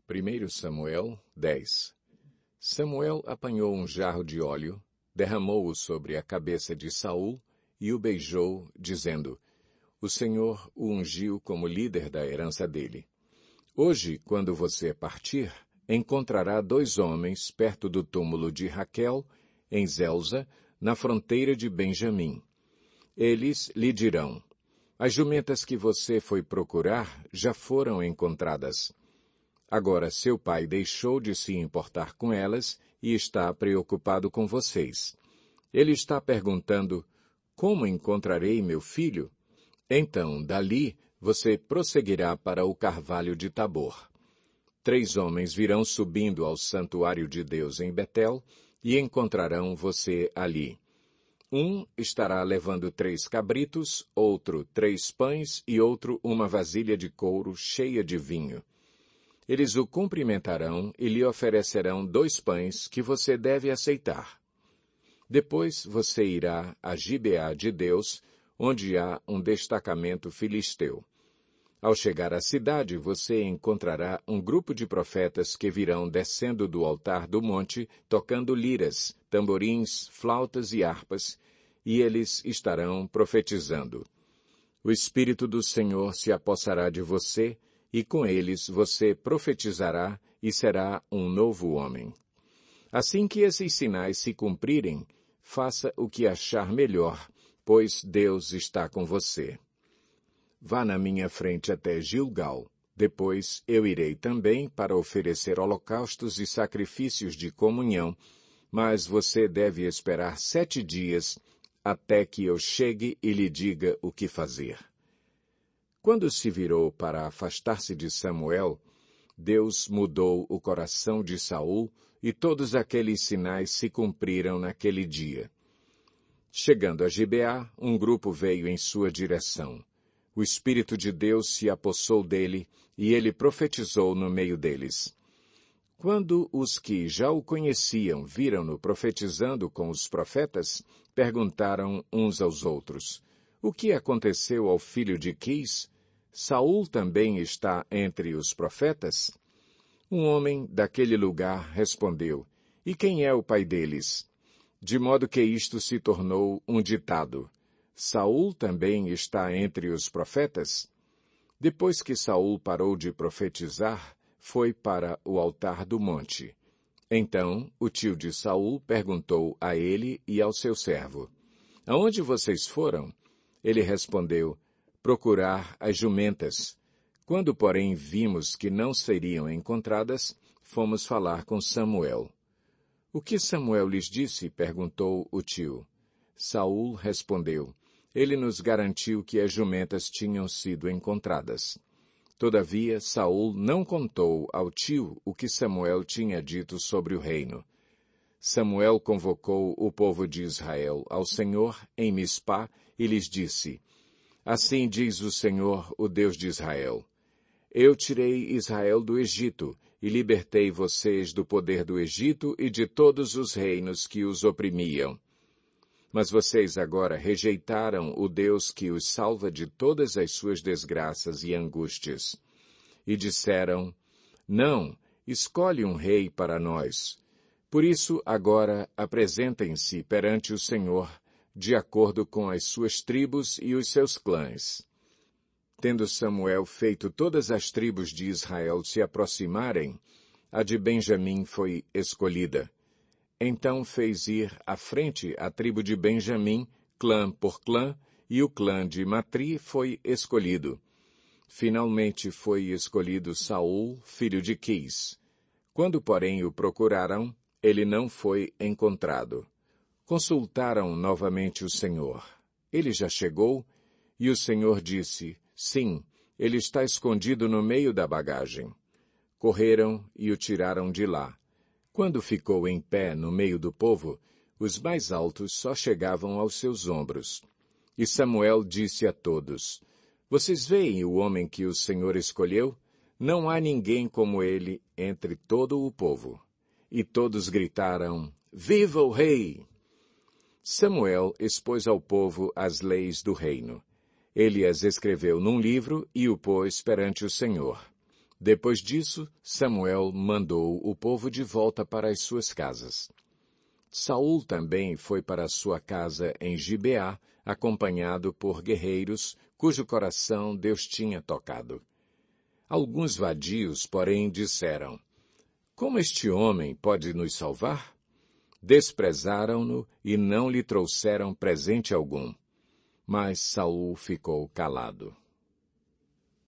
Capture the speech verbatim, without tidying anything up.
primeiro Samuel dez. Samuel apanhou um jarro de óleo, derramou-o sobre a cabeça de Saul e o beijou, dizendo: O Senhor o ungiu como líder da herança dele. Hoje, quando você partir, encontrará dois homens perto do túmulo de Raquel, em Zelza, na fronteira de Benjamim. Eles lhe dirão: As jumentas que você foi procurar já foram encontradas. Agora seu pai deixou de se importar com elas e está preocupado com vocês. Ele está perguntando: Como encontrarei meu filho? Então, dali, você prosseguirá para o carvalho de Tabor. Três homens virão subindo ao santuário de Deus em Betel e encontrarão você ali. Um estará levando três cabritos, outro três pães e outro uma vasilha de couro cheia de vinho. Eles o cumprimentarão e lhe oferecerão dois pães que você deve aceitar. Depois você irá a Gibeá de Deus, onde há um destacamento filisteu. Ao chegar à cidade, você encontrará um grupo de profetas que virão descendo do altar do monte, tocando liras, tamborins, flautas e harpas, e eles estarão profetizando. O Espírito do Senhor se apossará de você, e com eles você profetizará e será um novo homem. Assim que esses sinais se cumprirem, faça o que achar melhor, pois Deus está com você. Vá na minha frente até Gilgal. Depois eu irei também para oferecer holocaustos e sacrifícios de comunhão, mas você deve esperar sete dias até que eu chegue e lhe diga o que fazer. Quando se virou para afastar-se de Samuel, Deus mudou o coração de Saul e todos aqueles sinais se cumpriram naquele dia. Chegando a Gibeá, um grupo veio em sua direção. O Espírito de Deus se apossou dele e ele profetizou no meio deles. Quando os que já o conheciam viram-no profetizando com os profetas, perguntaram uns aos outros: O que aconteceu ao filho de Quis? Saul também está entre os profetas? Um homem daquele lugar respondeu: E quem é o pai deles? De modo que isto se tornou um ditado: Saul também está entre os profetas? Depois que Saul parou de profetizar, foi para o altar do monte. Então, o tio de Saul perguntou a ele e ao seu servo: Aonde vocês foram? Ele respondeu: Procurar as jumentas. Quando, porém, vimos que não seriam encontradas, fomos falar com Samuel. O que Samuel lhes disse? Perguntou o tio. Saul respondeu: Ele nos garantiu que as jumentas tinham sido encontradas. Todavia, Saul não contou ao tio o que Samuel tinha dito sobre o reino. Samuel convocou o povo de Israel ao Senhor em Mispá e lhes disse: Assim diz o Senhor, o Deus de Israel: Eu tirei Israel do Egito e libertei vocês do poder do Egito e de todos os reinos que os oprimiam. Mas vocês agora rejeitaram o Deus que os salva de todas as suas desgraças e angústias. E disseram: Não, escolhe um rei para nós. Por isso, agora, apresentem-se perante o Senhor, de acordo com as suas tribos e os seus clãs. Tendo Samuel feito todas as tribos de Israel se aproximarem, a de Benjamim foi escolhida. Então fez ir à frente a tribo de Benjamim, clã por clã, e o clã de Matri foi escolhido. Finalmente foi escolhido Saul, filho de Quis. Quando, porém, o procuraram, ele não foi encontrado. Consultaram novamente o Senhor. Ele já chegou? E o Senhor disse: Sim, ele está escondido no meio da bagagem. Correram e o tiraram de lá. Quando ficou em pé no meio do povo, os mais altos só chegavam aos seus ombros. E Samuel disse a todos: Vocês veem o homem que o Senhor escolheu? Não há ninguém como ele entre todo o povo. E todos gritaram: Viva o rei! Samuel expôs ao povo as leis do reino. Ele as escreveu num livro e o pôs perante o Senhor. Depois disso, Samuel mandou o povo de volta para as suas casas. Saul também foi para sua casa em Gibeá, acompanhado por guerreiros, cujo coração Deus tinha tocado. Alguns vadios, porém, disseram: Como este homem pode nos salvar? Desprezaram-no e não lhe trouxeram presente algum. Mas Saul ficou calado.